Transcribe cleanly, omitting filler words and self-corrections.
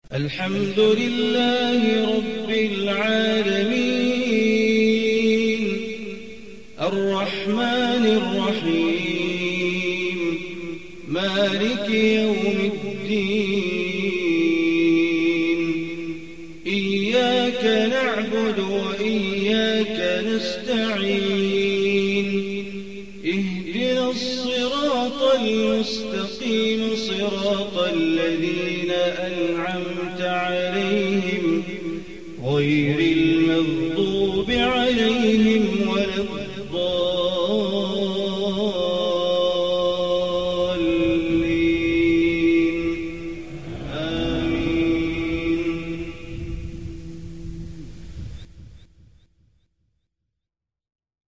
الحمد لله رب العالمين الرحمن الرحيم مالك يوم الدين إياك نعبد وإياك نستعين اهدنا الصراط المستقيم صراط الذين أنعمت عليهم غير